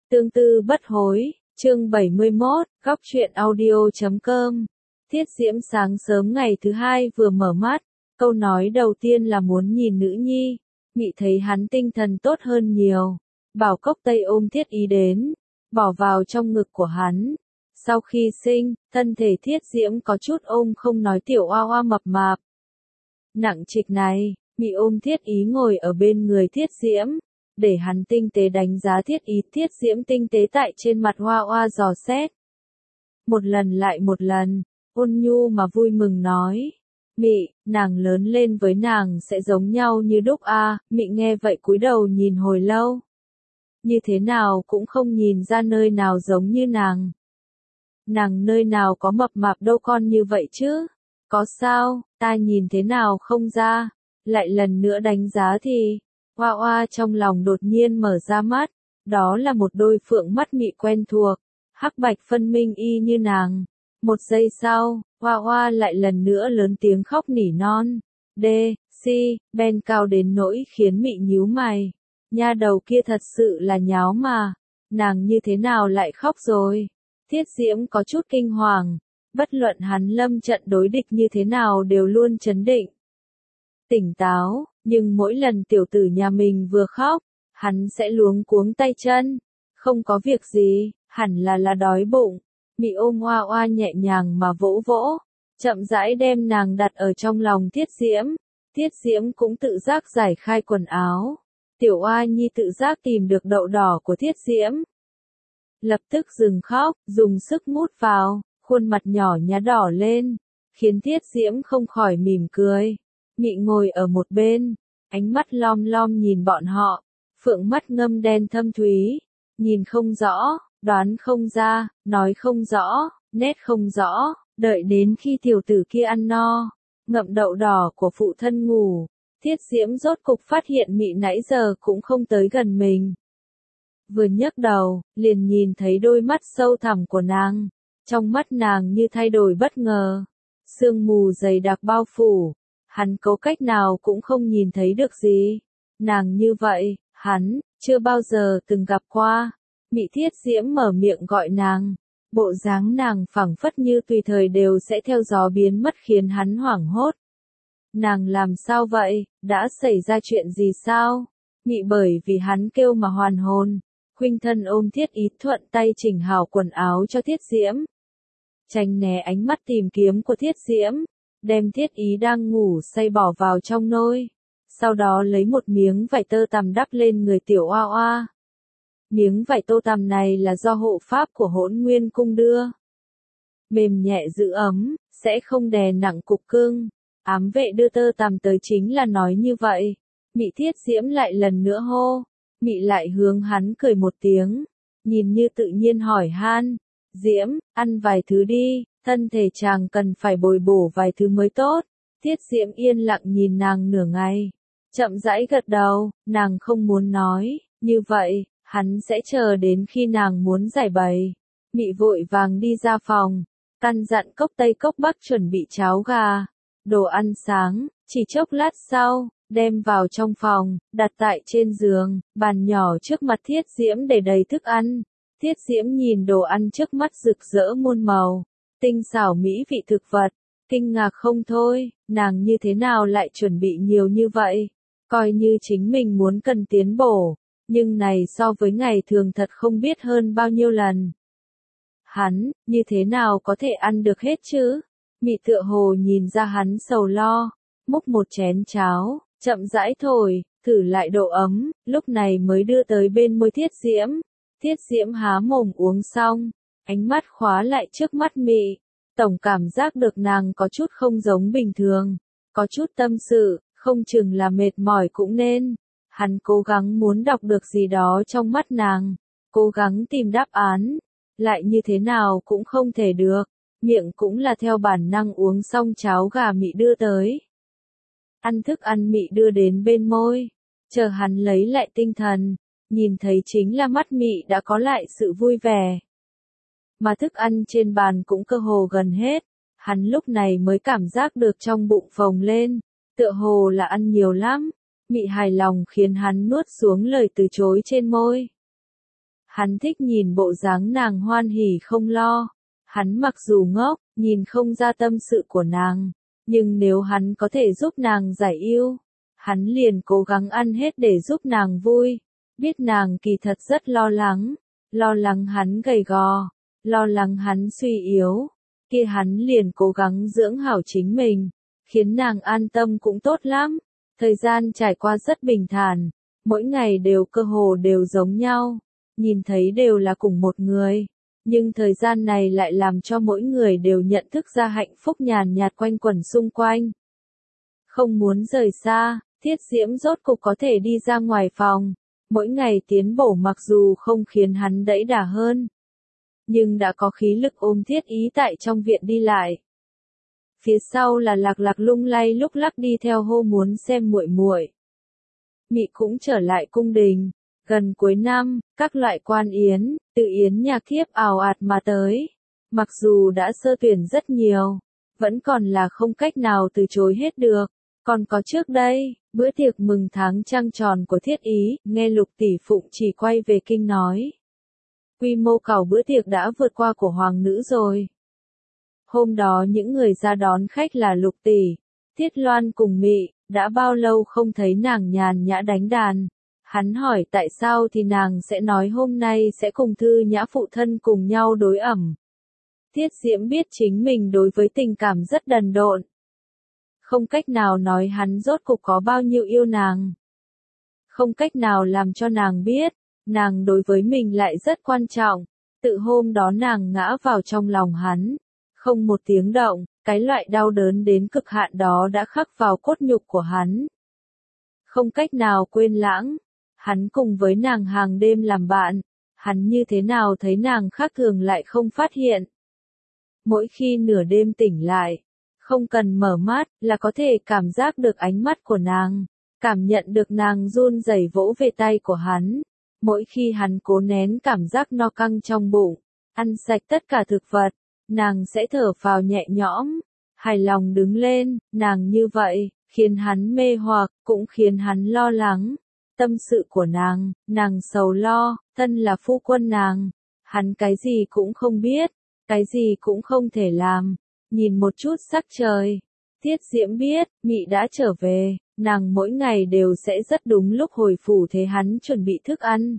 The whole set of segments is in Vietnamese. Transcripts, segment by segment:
Tương tư bất hối, chương 71, góc truyện audio.com. Thiết Diễm sáng sớm ngày thứ hai vừa mở mắt, câu nói đầu tiên là muốn nhìn nữ nhi. Mị thấy hắn tinh thần tốt hơn nhiều, bảo cốc tây ôm Thiết Ý đến, bỏ vào trong ngực của hắn. Sau khi sinh, thân thể Thiết Diễm có chút ôm không nói tiểu oa oa mập mạp. Nặng trịch này, Mị ôm Thiết Ý ngồi ở bên người Thiết Diễm, để hắn tinh tế đánh giá Thiết Ý. Thiết Diễm tinh tế tại trên mặt oa oa dò xét. Một lần lại một lần, ôn nhu mà vui mừng nói. Mị, nàng lớn lên với nàng sẽ giống nhau như đúc a. Mị nghe vậy cúi đầu nhìn hồi lâu. Như thế nào cũng không nhìn ra nơi nào giống như nàng. Nàng nơi nào có mập mạp đâu con như vậy chứ? Có sao, ta nhìn thế nào không ra? Lại lần nữa đánh giá thì, oa oa trong lòng đột nhiên mở ra mắt. Đó là một đôi phượng mắt mị quen thuộc, hắc bạch phân minh y như nàng. Một giây sau, oa oa lại lần nữa lớn tiếng khóc nỉ non. Ben cao đến nỗi khiến Mị nhíu mày. Nha đầu kia thật sự là nháo mà. Nàng như thế nào lại khóc rồi? Thiết Diễm có chút kinh hoàng. Bất luận hắn lâm trận đối địch như thế nào đều luôn trấn định, tỉnh táo, nhưng mỗi lần tiểu tử nhà mình vừa khóc, hắn sẽ luống cuống tay chân. Không có việc gì, hẳn là đói bụng. Mị ôm oa oa nhẹ nhàng mà vỗ vỗ, chậm rãi đem nàng đặt ở trong lòng Thiết Diễm. Thiết Diễm cũng tự giác giải khai quần áo. Tiểu oa nhi tự giác tìm được đậu đỏ của Thiết Diễm. Lập tức dừng khóc, dùng sức mút vào, khuôn mặt nhỏ nhá đỏ lên, khiến Thiết Diễm không khỏi mỉm cười. Mị ngồi ở một bên, ánh mắt lom lom nhìn bọn họ, phượng mắt ngâm đen thâm thúy, nhìn không rõ, đoán không ra, nói không rõ, nét không rõ, đợi đến khi tiểu tử kia ăn no, ngậm đậu đỏ của phụ thân ngủ, Thiết Diễm rốt cục phát hiện Mị nãy giờ cũng không tới gần mình. Vừa nhấc đầu, liền nhìn thấy đôi mắt sâu thẳm của nàng, trong mắt nàng như thay đổi bất ngờ, sương mù dày đặc bao phủ, hắn có cách nào cũng không nhìn thấy được gì. Nàng như vậy, hắn chưa bao giờ từng gặp qua. Mị Thiết Diễm mở miệng gọi nàng, bộ dáng nàng phảng phất như tùy thời đều sẽ theo gió biến mất khiến hắn hoảng hốt. Nàng làm sao vậy, đã xảy ra chuyện gì sao? Mị bởi vì hắn kêu mà hoàn hồn, khuynh thân ôm Thiết Ý thuận tay chỉnh hảo quần áo cho Thiết Diễm. Tránh né ánh mắt tìm kiếm của Thiết Diễm, đem Thiết Ý đang ngủ say bỏ vào trong nôi, sau đó lấy một miếng vải tơ tằm đắp lên người tiểu oa oa. Miếng vải tô tằm này là do hộ pháp của Hỗn Nguyên Cung đưa. Mềm nhẹ giữ ấm, sẽ không đè nặng cục cưng. Ám vệ đưa tơ tằm tới chính là nói như vậy. Mị Thiết Diễm lại lần nữa hô. Mị lại hướng hắn cười một tiếng, nhìn như tự nhiên hỏi han. Diễm, ăn vài thứ đi, thân thể chàng cần phải bồi bổ vài thứ mới tốt. Thiết Diễm yên lặng nhìn nàng nửa ngày, chậm rãi gật đầu, nàng không muốn nói, như vậy, hắn sẽ chờ đến khi nàng muốn giải bày. Mị vội vàng đi ra phòng, căn dặn cốc tây cốc bắc chuẩn bị cháo gà, đồ ăn sáng, chỉ chốc lát sau, đem vào trong phòng, đặt tại trên giường, bàn nhỏ trước mặt Thiết Diễm để đầy thức ăn. Thiết Diễm nhìn đồ ăn trước mắt rực rỡ muôn màu, tinh xảo mỹ vị thực vật, kinh ngạc không thôi, nàng như thế nào lại chuẩn bị nhiều như vậy, coi như chính mình muốn cần tiến bổ, nhưng này so với ngày thường thật không biết hơn bao nhiêu lần. Hắn, như thế nào có thể ăn được hết chứ? Mị tựa hồ nhìn ra hắn sầu lo, múc một chén cháo, chậm rãi thổi, thử lại độ ấm, lúc này mới đưa tới bên môi Thiết Diễm. Thiết Diễm há mồm uống xong, ánh mắt khóa lại trước mắt Mị, tổng cảm giác được nàng có chút không giống bình thường, có chút tâm sự, không chừng là mệt mỏi cũng nên. Hắn cố gắng muốn đọc được gì đó trong mắt nàng, cố gắng tìm đáp án, lại như thế nào cũng không thể được, miệng cũng là theo bản năng uống xong cháo gà Mị đưa tới. Ăn thức ăn Mị đưa đến bên môi, chờ hắn lấy lại tinh thần. Nhìn thấy chính là mắt Mị đã có lại sự vui vẻ. Mà thức ăn trên bàn cũng cơ hồ gần hết, hắn lúc này mới cảm giác được trong bụng phồng lên, tựa hồ là ăn nhiều lắm. Mị hài lòng khiến hắn nuốt xuống lời từ chối trên môi. Hắn thích nhìn bộ dáng nàng hoan hỉ không lo. Hắn mặc dù ngốc, nhìn không ra tâm sự của nàng, nhưng nếu hắn có thể giúp nàng giải ưu, hắn liền cố gắng ăn hết để giúp nàng vui. Biết nàng kỳ thật rất lo lắng hắn gầy gò, lo lắng hắn suy yếu, kia hắn liền cố gắng dưỡng hảo chính mình, khiến nàng an tâm cũng tốt lắm. Thời gian trải qua rất bình thản, mỗi ngày đều cơ hồ đều giống nhau, nhìn thấy đều là cùng một người, nhưng thời gian này lại làm cho mỗi người đều nhận thức ra hạnh phúc nhàn nhạt quanh quẩn xung quanh. Không muốn rời xa, Thiết Diễm rốt cục có thể đi ra ngoài phòng, mỗi ngày tiến bổ mặc dù không khiến hắn đẫy đà hơn, nhưng đã có khí lực ôm Thiết Ý tại trong viện đi lại. Phía sau là Lạc Lạc lung lay lúc lắc đi theo hô muốn xem muội muội. Mị cũng trở lại cung đình, gần cuối năm, các loại quan yến, tự yến nhạc thiếp ào ạt mà tới. Mặc dù đã sơ tuyển rất nhiều, vẫn còn là không cách nào từ chối hết được. Còn có trước đây, bữa tiệc mừng tháng trăng tròn của Thiết Ý, nghe Lục tỷ phụng chỉ quay về kinh nói. Quy mô cảo bữa tiệc đã vượt qua của hoàng nữ rồi. Hôm đó những người ra đón khách là Lục tỷ, Thiết Loan cùng Mị, đã bao lâu không thấy nàng nhàn nhã đánh đàn. Hắn hỏi tại sao thì nàng sẽ nói hôm nay sẽ cùng Thư Nhã phụ thân cùng nhau đối ẩm. Thiết Diễm biết chính mình đối với tình cảm rất đần độn. Không cách nào nói hắn rốt cục có bao nhiêu yêu nàng. Không cách nào làm cho nàng biết, nàng đối với mình lại rất quan trọng. Tự hôm đó nàng ngã vào trong lòng hắn, không một tiếng động, cái loại đau đớn đến cực hạn đó đã khắc vào cốt nhục của hắn. Không cách nào quên lãng, hắn cùng với nàng hàng đêm làm bạn, hắn như thế nào thấy nàng khác thường lại không phát hiện. Mỗi khi nửa đêm tỉnh lại, không cần mở mắt là có thể cảm giác được ánh mắt của nàng, cảm nhận được nàng run rẩy vỗ về tay của hắn. Mỗi khi hắn cố nén cảm giác no căng trong bụng, ăn sạch tất cả thực vật, nàng sẽ thở phào nhẹ nhõm, hài lòng đứng lên. Nàng như vậy, khiến hắn mê hoặc, cũng khiến hắn lo lắng. Tâm sự của nàng sầu lo, thân là phu quân nàng, hắn cái gì cũng không biết, cái gì cũng không thể làm. Nhìn một chút sắc trời, Thiết Diễm biết, Mị đã trở về, nàng mỗi ngày đều sẽ rất đúng lúc hồi phủ thế hắn chuẩn bị thức ăn.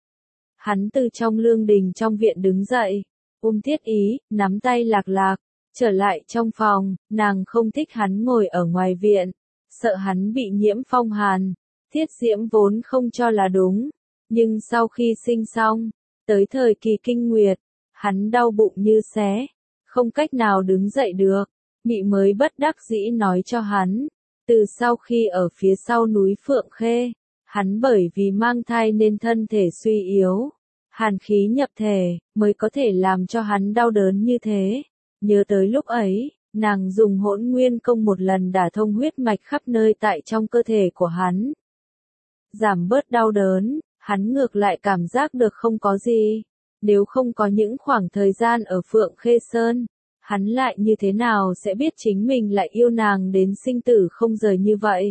Hắn từ trong lương đình trong viện đứng dậy, ôm Thiết Ý, nắm tay Lạc Lạc, trở lại trong phòng. Nàng không thích hắn ngồi ở ngoài viện, sợ hắn bị nhiễm phong hàn. Thiết Diễm vốn không cho là đúng, nhưng sau khi sinh xong, tới thời kỳ kinh nguyệt, hắn đau bụng như xé, không cách nào đứng dậy được. Mị mới bất đắc dĩ nói cho hắn, từ sau khi ở phía sau núi Phượng Khê, hắn bởi vì mang thai nên thân thể suy yếu, hàn khí nhập thể, mới có thể làm cho hắn đau đớn như thế. Nhớ tới lúc ấy, nàng dùng Hỗn Nguyên Công một lần đả thông huyết mạch khắp nơi tại trong cơ thể của hắn. Giảm bớt đau đớn, hắn ngược lại cảm giác được không có gì. Nếu không có những khoảng thời gian ở Phượng Khê Sơn, hắn lại như thế nào sẽ biết chính mình lại yêu nàng đến sinh tử không rời như vậy?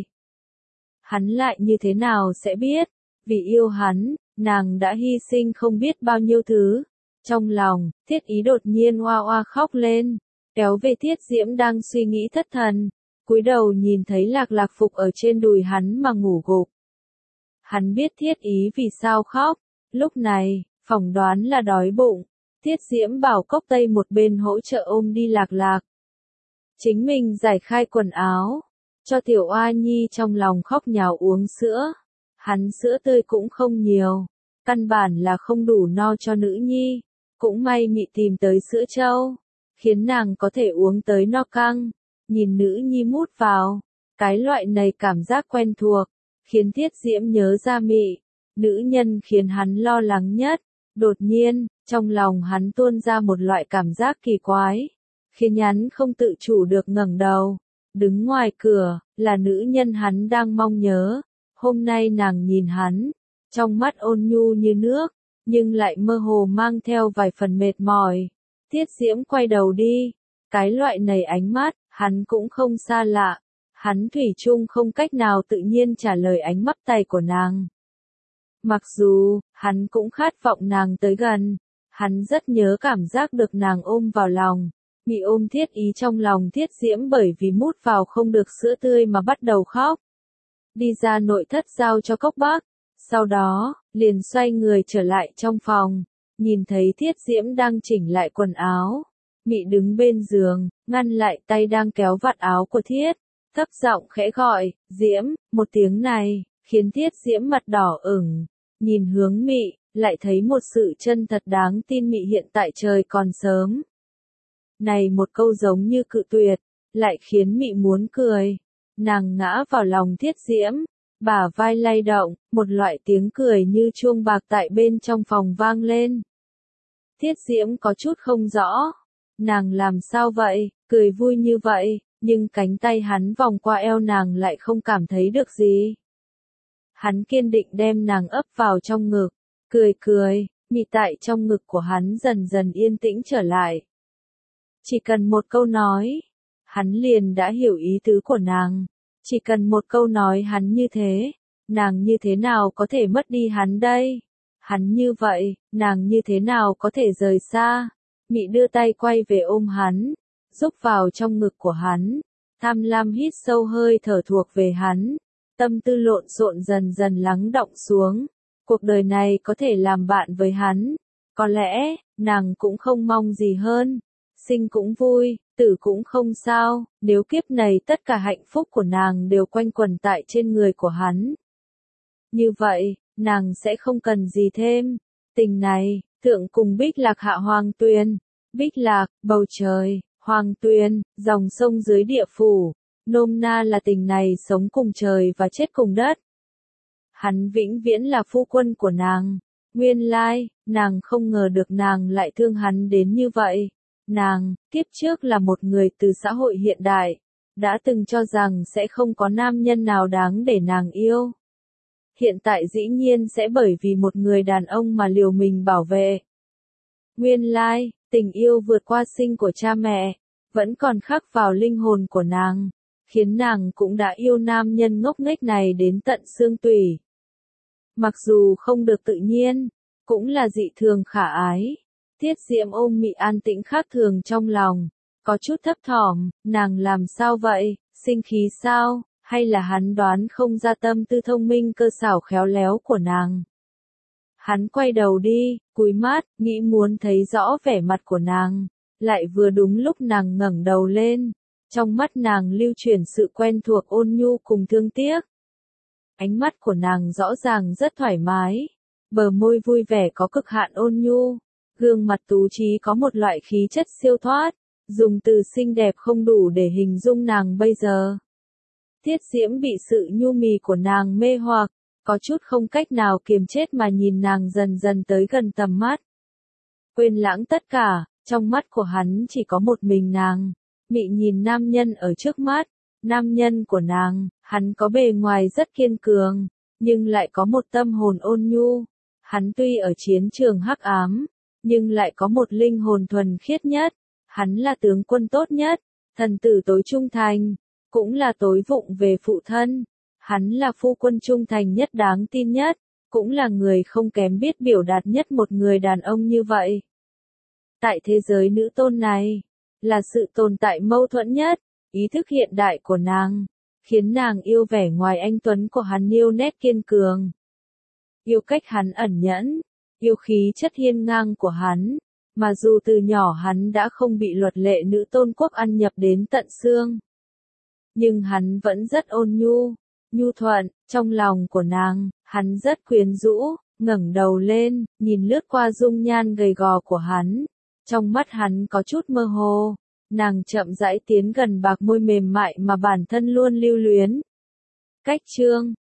Hắn lại như thế nào sẽ biết, vì yêu hắn, nàng đã hy sinh không biết bao nhiêu thứ. Trong lòng, Thiết Ý đột nhiên oa oa khóc lên, kéo về Thiết Diễm đang suy nghĩ thất thần, cúi đầu nhìn thấy Lạc Lạc phục ở trên đùi hắn mà ngủ gục. Hắn biết Thiết Ý vì sao khóc, lúc này, phỏng đoán là đói bụng. Thiết Diễm bảo Cốc Tây một bên hỗ trợ ôm đi Lạc Lạc. Chính mình giải khai quần áo, cho Tiểu Oa Nhi trong lòng khóc nhào uống sữa. Hắn sữa tươi cũng không nhiều, căn bản là không đủ no cho nữ nhi. Cũng may Mị tìm tới sữa trâu, khiến nàng có thể uống tới no căng. Nhìn nữ nhi mút vào, cái loại này cảm giác quen thuộc, khiến Thiết Diễm nhớ ra Mị, nữ nhân khiến hắn lo lắng nhất. Đột nhiên, trong lòng hắn tuôn ra một loại cảm giác kỳ quái, khiến hắn không tự chủ được ngẩng đầu. Đứng ngoài cửa, là nữ nhân hắn đang mong nhớ. Hôm nay nàng nhìn hắn, trong mắt ôn nhu như nước, nhưng lại mơ hồ mang theo vài phần mệt mỏi. Thiết Diễm quay đầu đi, cái loại này ánh mắt, hắn cũng không xa lạ. Hắn thủy chung không cách nào tự nhiên trả lời ánh mắt tay của nàng. Mặc dù, hắn cũng khát vọng nàng tới gần, hắn rất nhớ cảm giác được nàng ôm vào lòng. Mị ôm Thiết Ý trong lòng Thiết Diễm bởi vì mút vào không được sữa tươi mà bắt đầu khóc. Đi ra nội thất giao cho Cốc Bắc, sau đó, liền xoay người trở lại trong phòng, nhìn thấy Thiết Diễm đang chỉnh lại quần áo. Mị đứng bên giường, ngăn lại tay đang kéo vạt áo của Thiết, thấp giọng khẽ gọi, Diễm, một tiếng này, khiến Thiết Diễm mặt đỏ ửng, nhìn hướng Mị, lại thấy một sự chân thật đáng tin. Mị hiện tại trời còn sớm. Này một câu giống như cự tuyệt, lại khiến Mị muốn cười. Nàng ngã vào lòng Thiết Diễm, bả vai lay động, một loại tiếng cười như chuông bạc tại bên trong phòng vang lên. Thiết Diễm có chút không rõ, nàng làm sao vậy, cười vui như vậy, nhưng cánh tay hắn vòng qua eo nàng lại không cảm thấy được gì. Hắn kiên định đem nàng ấp vào trong ngực, cười, Mị tại trong ngực của hắn dần dần yên tĩnh trở lại. Chỉ cần một câu nói, hắn liền đã hiểu ý tứ của nàng. Chỉ cần một câu nói hắn như thế, nàng như thế nào có thể mất đi hắn đây? Hắn như vậy, nàng như thế nào có thể rời xa? Mị đưa tay quay về ôm hắn, rúc vào trong ngực của hắn, tham lam hít sâu hơi thở thuộc về hắn, tâm tư lộn xộn dần dần lắng đọng xuống. Cuộc đời này có thể làm bạn với hắn, có lẽ, nàng cũng không mong gì hơn. Sinh cũng vui, tử cũng không sao, nếu kiếp này tất cả hạnh phúc của nàng đều quanh quẩn tại trên người của hắn. Như vậy, nàng sẽ không cần gì thêm. Tình này, thượng cùng Bích Lạc hạ Hoàng Tuyền. Bích Lạc, bầu trời, Hoàng Tuyền, dòng sông dưới địa phủ. Nôm na là tình này sống cùng trời và chết cùng đất. Hắn vĩnh viễn là phu quân của nàng. Nguyên lai, nàng không ngờ được nàng lại thương hắn đến như vậy. Nàng, kiếp trước là một người từ xã hội hiện đại, đã từng cho rằng sẽ không có nam nhân nào đáng để nàng yêu. Hiện tại dĩ nhiên sẽ bởi vì một người đàn ông mà liều mình bảo vệ. Nguyên lai, tình yêu vượt qua sinh của cha mẹ, vẫn còn khắc vào linh hồn của nàng, khiến nàng cũng đã yêu nam nhân ngốc nghếch này đến tận xương tủy. Mặc dù không được tự nhiên, cũng là dị thường khả ái. Thiết Diễm ôm Mị an tĩnh khác thường trong lòng, có chút thấp thỏm, nàng làm sao vậy, sinh khí sao, hay là hắn đoán không ra tâm tư thông minh cơ xảo khéo léo của nàng. Hắn quay đầu đi, cúi mắt, nghĩ muốn thấy rõ vẻ mặt của nàng, lại vừa đúng lúc nàng ngẩng đầu lên, trong mắt nàng lưu chuyển sự quen thuộc ôn nhu cùng thương tiếc. Ánh mắt của nàng rõ ràng rất thoải mái, bờ môi vui vẻ có cực hạn ôn nhu. Gương mặt tú trí có một loại khí chất siêu thoát, dùng từ xinh đẹp không đủ để hình dung nàng bây giờ. Thiết Diễm bị sự nhu mì của nàng mê hoặc, có chút không cách nào kiềm chết mà nhìn nàng dần dần tới gần tầm mắt. Quên lãng tất cả, trong mắt của hắn chỉ có một mình nàng. Mị nhìn nam nhân ở trước mắt, nam nhân của nàng, hắn có bề ngoài rất kiên cường, nhưng lại có một tâm hồn ôn nhu. Hắn tuy ở chiến trường hắc ám, nhưng lại có một linh hồn thuần khiết nhất. Hắn là tướng quân tốt nhất, thần tử tối trung thành, cũng là tối vụng về phụ thân. Hắn là phu quân trung thành nhất đáng tin nhất, cũng là người không kém biết biểu đạt nhất một người đàn ông như vậy. Tại thế giới nữ tôn này, là sự tồn tại mâu thuẫn nhất, ý thức hiện đại của nàng, khiến nàng yêu vẻ ngoài anh tuấn của hắn, yêu nét kiên cường, yêu cách hắn ẩn nhẫn, yêu khí chất hiên ngang của hắn, mà dù từ nhỏ hắn đã không bị luật lệ nữ tôn quốc ăn nhập đến tận xương. Nhưng hắn vẫn rất ôn nhu, nhu thuận, trong lòng của nàng, hắn rất quyến rũ, ngẩng đầu lên, nhìn lướt qua dung nhan gầy gò của hắn, trong mắt hắn có chút mơ hồ, nàng chậm rãi tiến gần bạc môi mềm mại mà bản thân luôn lưu luyến. Cách chương